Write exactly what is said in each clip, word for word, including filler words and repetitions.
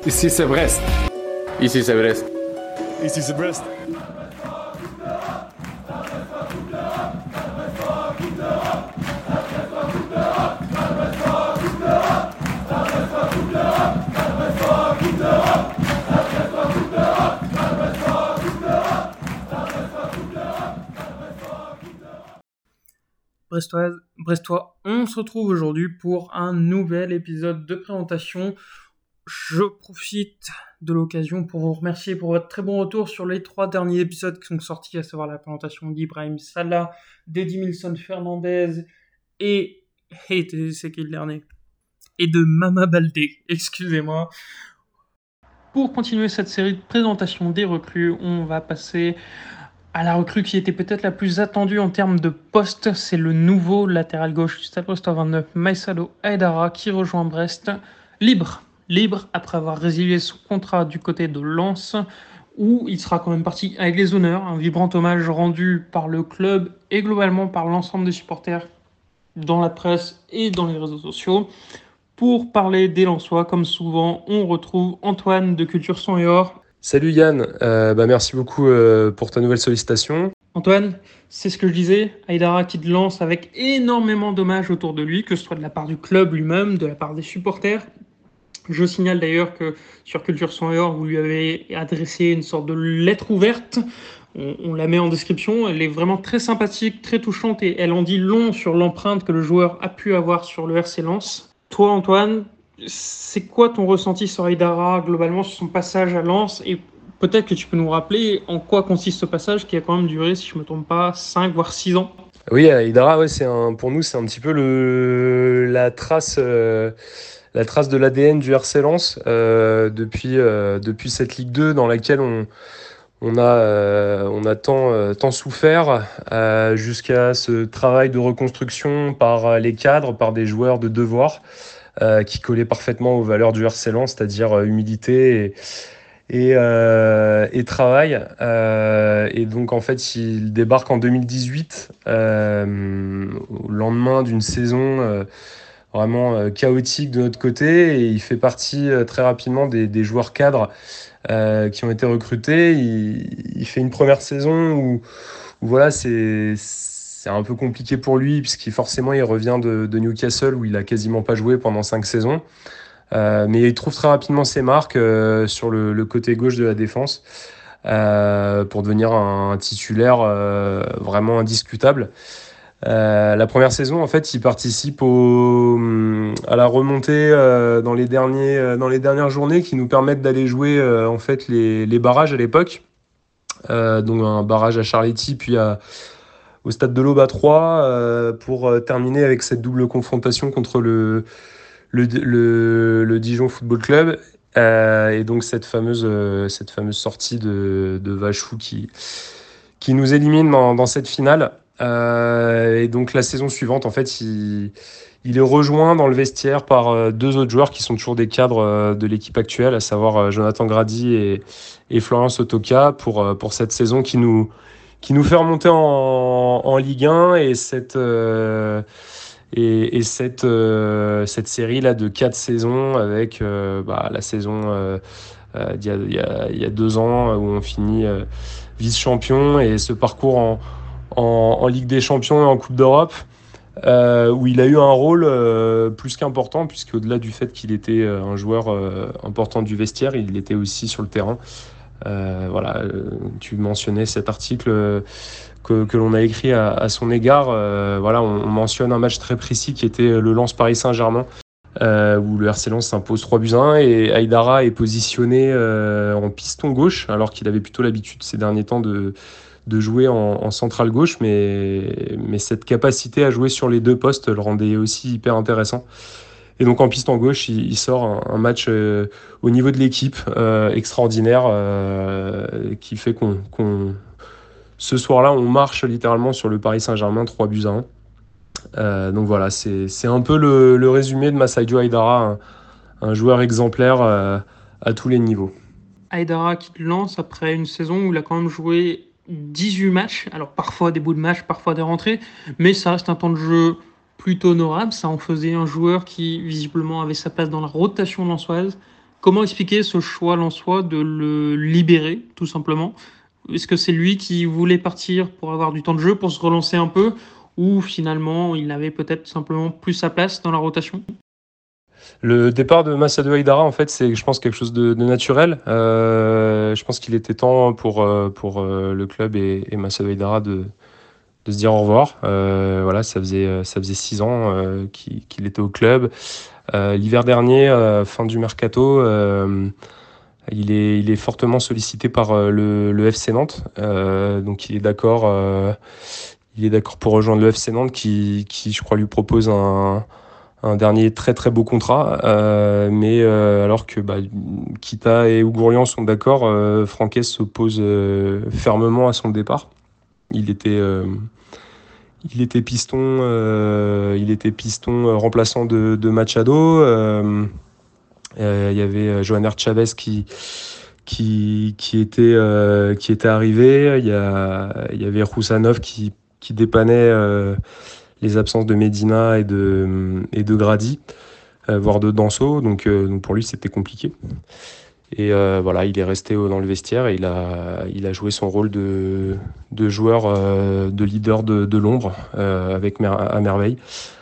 Ici c'est Brest. Ici c'est Brest. Ici c'est Brest. Brestoise, Brestois, on se retrouve aujourd'hui pour un nouvel épisode de présentation. Je profite de l'occasion pour vous remercier pour votre très bon retour sur les trois derniers épisodes qui sont sortis, à savoir la présentation d'Ibrahim Salah, d'Edimilson Fernandez et, et c'est qui le dernier et de Mama Baldé, excusez-moi. Pour continuer cette série de présentations des recrues, on va passer à la recrue qui était peut-être la plus attendue en termes de poste. C'est le nouveau latéral gauche du Stade Brestois vingt-neuf, Maïsado Aïdara, qui rejoint Brest libre. Libre après avoir résilié son contrat du côté de Lens, où il sera quand même parti avec les honneurs. Un vibrant hommage rendu par le club et globalement par l'ensemble des supporters dans la presse et dans les réseaux sociaux. Pour parler des Lensois, comme souvent, on retrouve Antoine de Culture Son et Or. Salut Yann, euh, bah merci beaucoup euh, pour ta nouvelle sollicitation. Antoine, c'est ce que je disais, Aïdara qui te lance avec énormément d'hommages autour de lui, que ce soit de la part du club lui-même, de la part des supporters. Je signale d'ailleurs que sur Culture Son et Or, vous lui avez adressé une sorte de lettre ouverte. On, on la met en description. Elle est vraiment très sympathique, très touchante et elle en dit long sur l'empreinte que le joueur a pu avoir sur le R C Lens. Toi, Antoine, c'est quoi ton ressenti sur Aïdara, globalement, sur son passage à Lens? Et peut-être que tu peux nous rappeler en quoi consiste ce passage qui a quand même duré, si je ne me trompe pas, cinq voire six ans. Oui, Aïdara, ouais, c'est un, pour nous, c'est un petit peu le, la, trace, euh, la trace de l'A D N du R C Lens euh, depuis, euh, depuis cette Ligue deux dans laquelle on, on, a, euh, on a tant, euh, tant souffert euh, jusqu'à ce travail de reconstruction par les cadres, par des joueurs de devoir. Euh, qui collait parfaitement aux valeurs du R C Lens, c'est-à-dire euh, humilité et, et, euh, et travail. Euh, et donc en fait, il débarque en deux mille dix-huit, euh, au lendemain d'une saison euh, vraiment euh, chaotique de notre côté, et il fait partie euh, très rapidement des, des joueurs cadres euh, qui ont été recrutés. Il, il fait une première saison où, où voilà, c'est c'est un peu compliqué pour lui, puisqu'il forcément il revient de, de Newcastle où il a quasiment pas joué pendant cinq saisons. Euh, mais il trouve très rapidement ses marques euh, sur le, le côté gauche de la défense euh, pour devenir un, un titulaire euh, vraiment indiscutable. Euh, la première saison, en fait, il participe au, à la remontée euh, dans, les derniers, euh, dans les dernières journées qui nous permettent d'aller jouer euh, en fait, les, les barrages à l'époque. Euh, donc un barrage à Charletti, puis à au stade de l'Aube à Troyes euh, pour euh, terminer avec cette double confrontation contre le, le, le, le Dijon Football Club. Euh, et donc cette fameuse, euh, cette fameuse sortie de, de Vachou qui, qui nous élimine dans, dans cette finale. Euh, et donc la saison suivante, en fait, il, il est rejoint dans le vestiaire par euh, deux autres joueurs qui sont toujours des cadres euh, de l'équipe actuelle, à savoir euh, Jonathan Grady et, et Florian Sotoka, pour, euh, pour cette saison qui nous qui nous fait remonter en, en Ligue un et cette, euh, et, et cette, euh, cette série là de quatre saisons avec euh, bah, la saison euh, euh, d'il y a, il y a, il y a deux ans où on finit euh, vice-champion et ce parcours en, en, en Ligue des Champions et en Coupe d'Europe euh, où il a eu un rôle euh, plus qu'important puisque au-delà du fait qu'il était un joueur euh, important du vestiaire, il était aussi sur le terrain. Euh, voilà, euh, tu mentionnais cet article euh, que, que l'on a écrit à, à son égard. Euh, voilà, on, on mentionne un match très précis qui était le Lens Paris Saint-Germain, euh, où le R C Lens s'impose trois buts à un et Aïdara est positionné euh, en piston gauche, alors qu'il avait plutôt l'habitude ces derniers temps de, de jouer en, en centrale gauche, mais, mais cette capacité à jouer sur les deux postes le rendait aussi hyper intéressant. Et donc en piston gauche, il, il sort un, un match euh, au niveau de l'équipe euh, extraordinaire euh, qui fait qu'on, qu'on ce soir-là, on marche littéralement sur le Paris Saint-Germain trois buts à un. Euh, donc voilà, c'est, c'est un peu le, le résumé de Massadio Aïdara, un, un joueur exemplaire euh, à tous les niveaux. Aïdara qui te lance après une saison où il a quand même joué dix-huit matchs, alors parfois des bouts de match, parfois des rentrées, mais ça reste un temps de jeu plutôt honorable. Ça en faisait un joueur qui visiblement avait sa place dans la rotation lensoise. Comment expliquer ce choix lensois de le libérer, tout simplement? Est-ce que c'est lui qui voulait partir pour avoir du temps de jeu, pour se relancer un peu, ou finalement il avait peut-être simplement plus sa place dans la rotation? Le départ de Massadou Haïdara, en fait, c'est, je pense, quelque chose de, de naturel. Euh, je pense qu'il était temps pour, euh, pour euh, le club et, et Massadou Haïdara de, de se dire au revoir. Euh, voilà, ça faisait, ça faisait six ans euh, qu'il, qu'il était au club. Euh, l'hiver dernier, euh, fin du mercato, euh, il est, il est fortement sollicité par euh, le, le F C Nantes. Euh, donc il est d'accord, euh, il est d'accord pour rejoindre le F C Nantes qui, qui, je crois, lui propose un, un dernier très très beau contrat. Euh, mais euh, alors que bah, Kita et Ougourian sont d'accord, euh, Franquès s'oppose euh, fermement à son départ. Il était, euh, il était piston, euh, il était piston euh, remplaçant de, de Machado. Euh, euh, il y avait Johanner Chavez qui qui, qui, était, euh, qui était arrivé. Il y, a, il y avait Roussanov qui, qui dépannait euh, les absences de Medina et de, et de Grady, euh, voire de Danso. Donc, euh, donc pour lui, c'était compliqué. Et euh, voilà, il est resté dans le vestiaire et il a, il a joué son rôle de, de joueur, euh, de leader de, de l'ombre euh, avec mer- à merveille.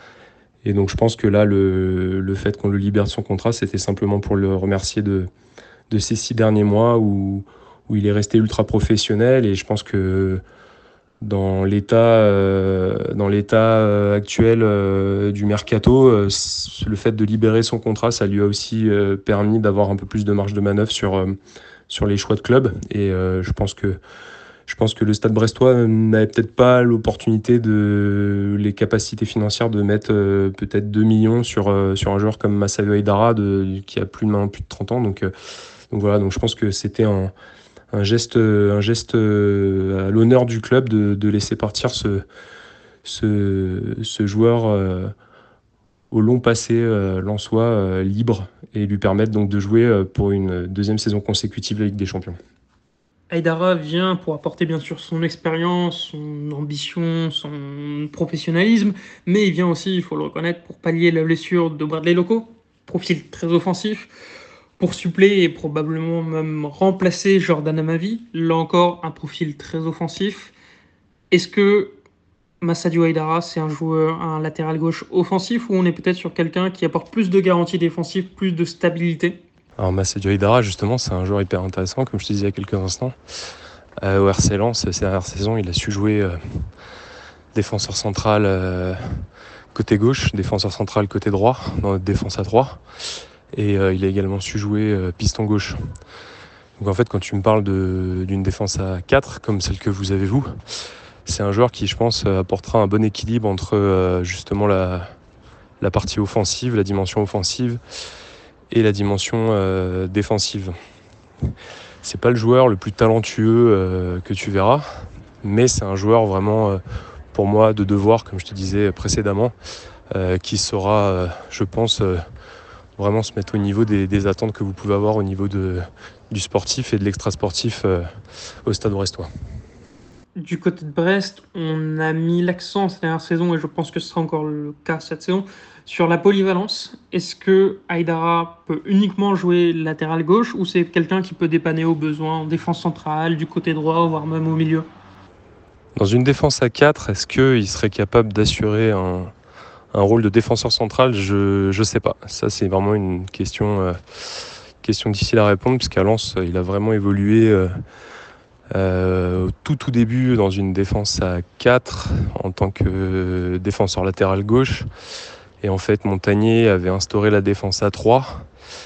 Et donc je pense que là, le, le fait qu'on le libère de son contrat, c'était simplement pour le remercier de, de ces six derniers mois où, où il est resté ultra professionnel. Et je pense que dans l'état, euh, dans l'état euh, actuel euh, du mercato, euh, le fait de libérer son contrat, ça lui a aussi euh, permis d'avoir un peu plus de marge de manœuvre sur, euh, sur les choix de club. Et euh, je pense que je pense que le Stade brestois n'avait peut-être pas l'opportunité de les capacités financières de mettre euh, peut-être deux millions sur, euh, sur un joueur comme Massayo Haïdara de, qui a plus de, maintenant, plus de trente ans. Donc, euh, donc voilà, donc je pense que c'était un, un geste, un geste à l'honneur du club de, de laisser partir ce, ce, ce joueur euh, au long passé euh, lensois euh, libre et lui permettre donc de jouer euh, pour une deuxième saison consécutive la Ligue des Champions. Haïdara vient pour apporter bien sûr son expérience, son ambition, son professionnalisme, mais il vient aussi, il faut le reconnaître, pour pallier la blessure de Bradley Loco, profil très offensif, pour suppléer et probablement même remplacer Jordan Amavi, là encore un profil très offensif. Est-ce que Massadio Haïdara, c'est un joueur, un latéral gauche offensif, ou on est peut-être sur quelqu'un qui apporte plus de garanties défensives, plus de stabilité? Alors Massadio Haïdara, justement, c'est un joueur hyper intéressant, comme je te disais il y a quelques instants. Euh, au R C Lens, ces dernières saisons, il a su jouer euh, défenseur central euh, côté gauche, défenseur central côté droit, dans notre défense à trois. Et euh, il a également su jouer euh, piston gauche. Donc en fait, quand tu me parles de, d'une défense à quatre, comme celle que vous avez vous, c'est un joueur qui, je pense, apportera un bon équilibre entre euh, justement la, la partie offensive, la dimension offensive et la dimension euh, défensive. C'est pas le joueur le plus talentueux euh, que tu verras, mais c'est un joueur vraiment, euh, pour moi, de devoir, comme je te disais précédemment, euh, qui saura, euh, je pense, euh, vraiment se mettre au niveau des, des attentes que vous pouvez avoir au niveau de, du sportif et de l'extra-sportif euh, au Stade brestois. Du côté de Brest, on a mis l'accent cette dernière saison, et je pense que ce sera encore le cas cette saison, sur la polyvalence. Est-ce que Haïdara peut uniquement jouer latéral gauche, ou c'est quelqu'un qui peut dépanner au besoin en défense centrale, du côté droit, voire même au milieu? Dans une défense à quatre, est-ce qu'il serait capable d'assurer un, un rôle de défenseur central? Je ne sais pas. Ça, c'est vraiment une question, euh, question difficile à répondre, puisqu'à Lens, il a vraiment évolué euh, euh, au tout tout début dans une défense à quatre en tant que défenseur latéral gauche. Et en fait, Montagnier avait instauré la défense à trois.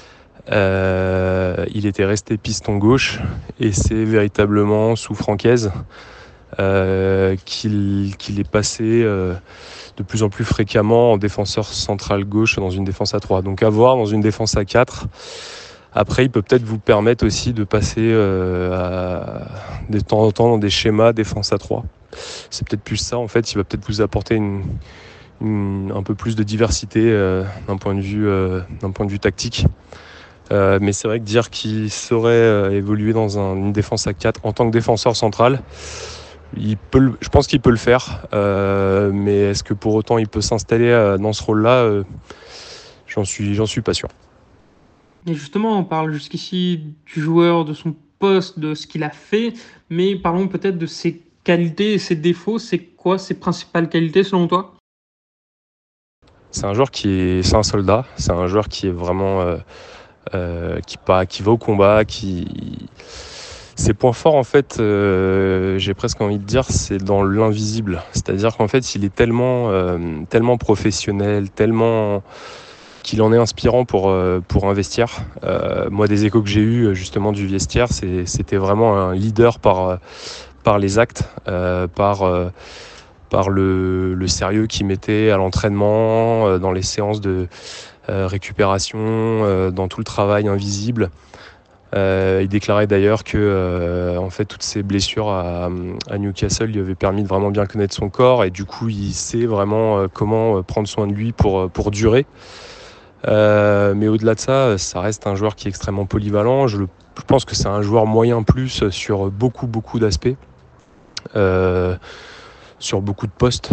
Euh, il était resté piston gauche, et c'est véritablement sous Franquès euh, qu'il, qu'il est passé euh, de plus en plus fréquemment en défenseur central gauche dans une défense à trois. Donc à voir dans une défense à quatre. Après, il peut peut-être vous permettre aussi de passer euh, à, de temps en temps dans des schémas défense à trois. C'est peut-être plus ça, en fait. Il va peut-être vous apporter une, une, un peu plus de diversité euh, d'un point de vue, euh, d'un point de vue tactique. Euh, mais c'est vrai que dire qu'il saurait euh, évoluer dans un, une défense à quatre en tant que défenseur central, il peut le, je pense qu'il peut le faire. Euh, mais est-ce que pour autant il peut s'installer euh, dans ce rôle-là euh, j'en suis, j'en suis pas sûr. Et justement, on parle jusqu'ici du joueur, de son poste, de ce qu'il a fait, mais parlons peut-être de ses qualités et ses défauts. C'est quoi ses principales qualités selon toi? C'est un joueur qui est, c'est un soldat. C'est un joueur qui est vraiment, euh, euh, qui pas, qui va au combat, qui. Ses points forts, en fait, euh, j'ai presque envie de dire, c'est dans l'invisible. C'est-à-dire qu'en fait, il est tellement, euh, tellement professionnel, tellement qu'il en est inspirant pour, euh, pour un vestiaire. Euh, moi, des échos que j'ai eus justement du vestiaire, c'est, c'était vraiment un leader par, par les actes, euh, par, euh, par le, le sérieux qu'il mettait à l'entraînement, euh, dans les séances de euh, récupération, euh, dans tout le travail invisible. Euh, il déclarait d'ailleurs que euh, en fait, toutes ces blessures à, à Newcastle lui avaient permis de vraiment bien connaître son corps et du coup il sait vraiment euh, comment prendre soin de lui pour, pour durer. Euh, mais au-delà de ça, ça reste un joueur qui est extrêmement polyvalent. Je, je pense que c'est un joueur moyen plus sur beaucoup beaucoup d'aspects, euh, sur beaucoup de postes.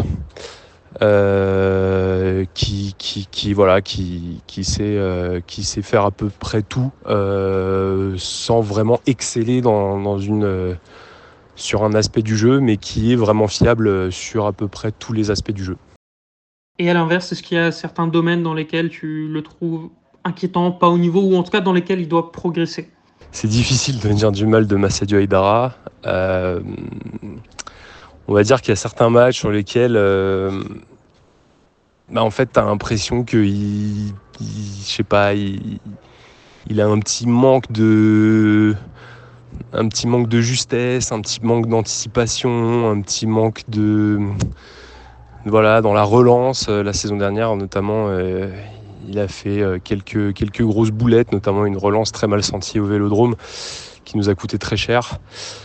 Euh, qui, qui, qui, voilà, qui, qui, sait, euh, qui sait faire à peu près tout euh, sans vraiment exceller dans, dans une, euh, sur un aspect du jeu, mais qui est vraiment fiable sur à peu près tous les aspects du jeu. Et à l'inverse, est-ce qu'il y a certains domaines dans lesquels tu le trouves inquiétant, pas au niveau, ou en tout cas dans lesquels il doit progresser? C'est difficile de dire du mal de Massadio Haidara. Euh, on va dire qu'il y a certains matchs sur lesquels euh, bah en fait, tu as l'impression qu'il, il, je sais pas, il, il a un petit manque de, un petit manque de justesse, un petit manque d'anticipation, un petit manque de, voilà, dans la relance. La saison dernière, notamment, euh, il a fait quelques, quelques grosses boulettes, notamment une relance très mal sentie au Vélodrome, qui nous a coûté très cher.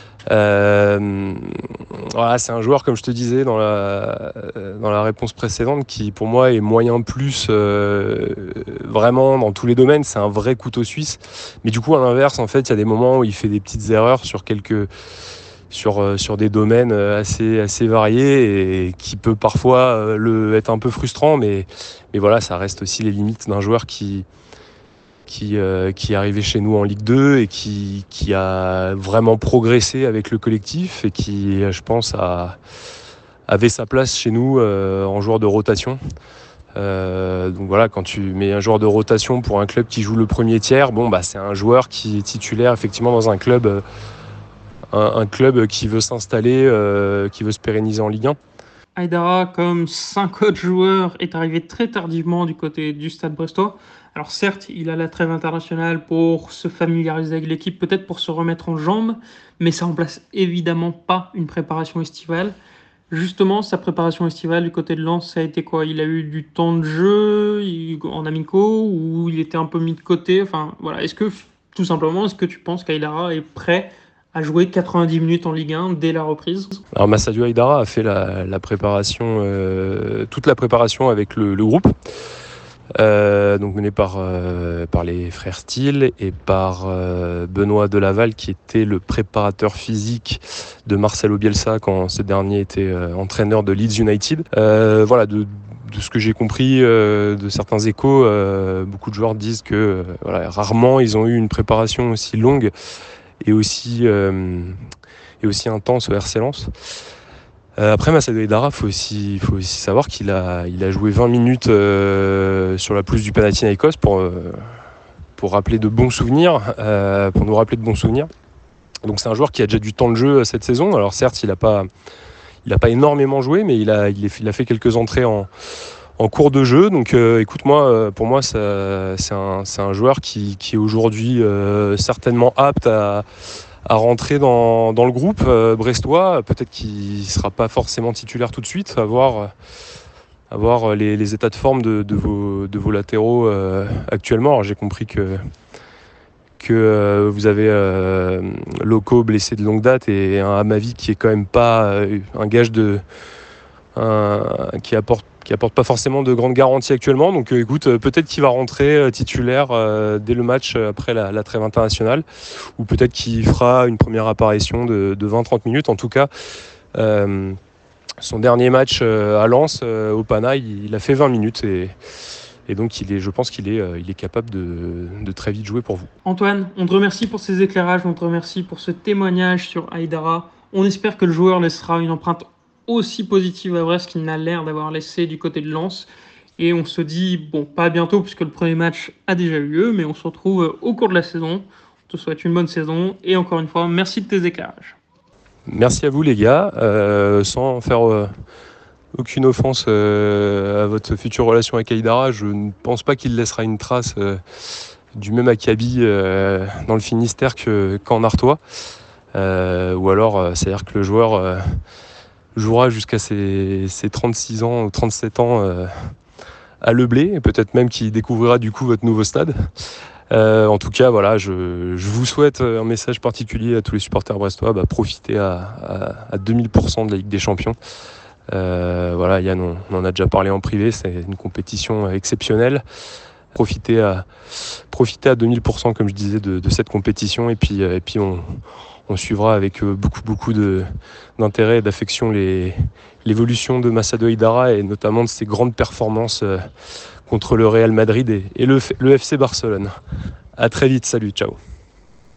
Euh, voilà, c'est un joueur, comme je te disais dans la, dans la réponse précédente, qui pour moi est moyen plus euh, vraiment dans tous les domaines. C'est un vrai couteau suisse. Mais du coup, à l'inverse, en fait, il y a des moments où il fait des petites erreurs sur quelques sur, sur des domaines assez, assez variés et qui peut parfois le, être un peu frustrant. Mais, mais voilà, ça reste aussi les limites d'un joueur qui Qui, euh, qui est arrivé chez nous en Ligue deux et qui, qui a vraiment progressé avec le collectif et qui, je pense, a, avait sa place chez nous euh, en joueur de rotation. Euh, donc voilà, quand tu mets un joueur de rotation pour un club qui joue le premier tiers, bon, bah, c'est un joueur qui est titulaire effectivement dans un club, euh, un, un club qui veut s'installer, euh, qui veut se pérenniser en Ligue un. Haidara, comme cinq autres joueurs, est arrivé très tardivement du côté du Stade Brestois. Alors certes, il a la trêve internationale pour se familiariser avec l'équipe, peut-être pour se remettre en jambes, mais ça remplace évidemment pas une préparation estivale. Justement, sa préparation estivale du côté de Lens, ça a été quoi? Il a eu du temps de jeu en amicaux ou il était un peu mis de côté? Enfin, voilà. Est-ce que, tout simplement, est-ce que tu penses qu'Haidara est prêt à jouer quatre-vingt-dix minutes en Ligue un dès la reprise? Alors Massadio Haidara a fait la, la préparation, euh, toute la préparation avec le, le groupe. Euh, donc mené par, euh, par les frères Steele et par euh, Benoît Delaval qui était le préparateur physique de Marcelo Bielsa quand ce dernier était euh, entraîneur de Leeds United. Euh, voilà, de, de ce que j'ai compris euh, de certains échos, euh, beaucoup de joueurs disent que euh, voilà, rarement ils ont eu une préparation aussi longue et aussi, euh, et aussi intense au R C Lens. Euh, après Massadio Haidara, il faut aussi, faut aussi savoir qu'il a, il a joué vingt minutes euh, sur la pelouse du Panathinaikos pour, euh, pour rappeler de bons souvenirs, euh, pour nous rappeler de bons souvenirs. Donc c'est un joueur qui a déjà du temps de jeu cette saison. Alors certes, il n'a pas, il a pas énormément joué, mais il a, il, est, il a fait quelques entrées en, en cours de jeu. Donc euh, écoute-moi, pour moi, ça, c'est, un, c'est un joueur qui, qui est aujourd'hui euh, certainement apte à à rentrer dans, dans le groupe euh, brestois. Peut-être qu'il ne sera pas forcément titulaire tout de suite, à voir, à voir les, les états de forme de, de, vos, de vos latéraux euh, actuellement. Alors, j'ai compris que, que euh, vous avez euh, Loco blessé de longue date et un Amavi qui est quand même pas euh, un gage de... Un, qui apporte qui apporte pas forcément de grandes garanties actuellement. Donc euh, écoute, euh, peut-être qu'il va rentrer euh, titulaire euh, dès le match euh, après la, la trêve internationale, ou peut-être qu'il fera une première apparition de, de vingt à trente minutes. En tout cas, euh, son dernier match euh, à Lens, euh, au Pana, il, il a fait vingt minutes et, Et donc, il est, je pense qu'il est, euh, il est capable de, de très vite jouer pour vous. Antoine, on te remercie pour ces éclairages, on te remercie pour ce témoignage sur Aïdara. On espère que le joueur laissera une empreinte aussi positive à Brest qu'il n'a l'air d'avoir laissé du côté de Lens. Et on se dit, bon, pas à bientôt puisque le premier match a déjà eu lieu, mais on se retrouve au cours de la saison. On te souhaite une bonne saison et encore une fois, merci de tes éclairages. Merci à vous les gars, euh, sans faire euh, aucune offense euh, à votre future relation avec Aïdara, je ne pense pas qu'il laissera une trace euh, du même acabit euh, dans le Finistère que, qu'en Artois. Euh, ou alors, euh, c'est-à-dire que le joueur euh, jouera jusqu'à ses, ses trente-six ans ou trente-sept ans euh, à Le Blé, et peut-être même qu'il découvrira du coup votre nouveau stade. Euh, en tout cas, voilà, je, je vous souhaite un message particulier à tous les supporters brestois. Bah, profitez à, à, à deux mille pour cent de la Ligue des Champions. Euh, voilà, Yann, on, on en a déjà parlé en privé, c'est une compétition exceptionnelle. Profitez à, profitez à deux mille pour cent, comme je disais, de, de cette compétition. Et puis, et puis on, on suivra avec beaucoup, beaucoup de, d'intérêt et d'affection les, l'évolution de Massado Aïdara et notamment de ses grandes performances contre le Real Madrid et, et le, le F C Barcelone. À très vite, salut, ciao.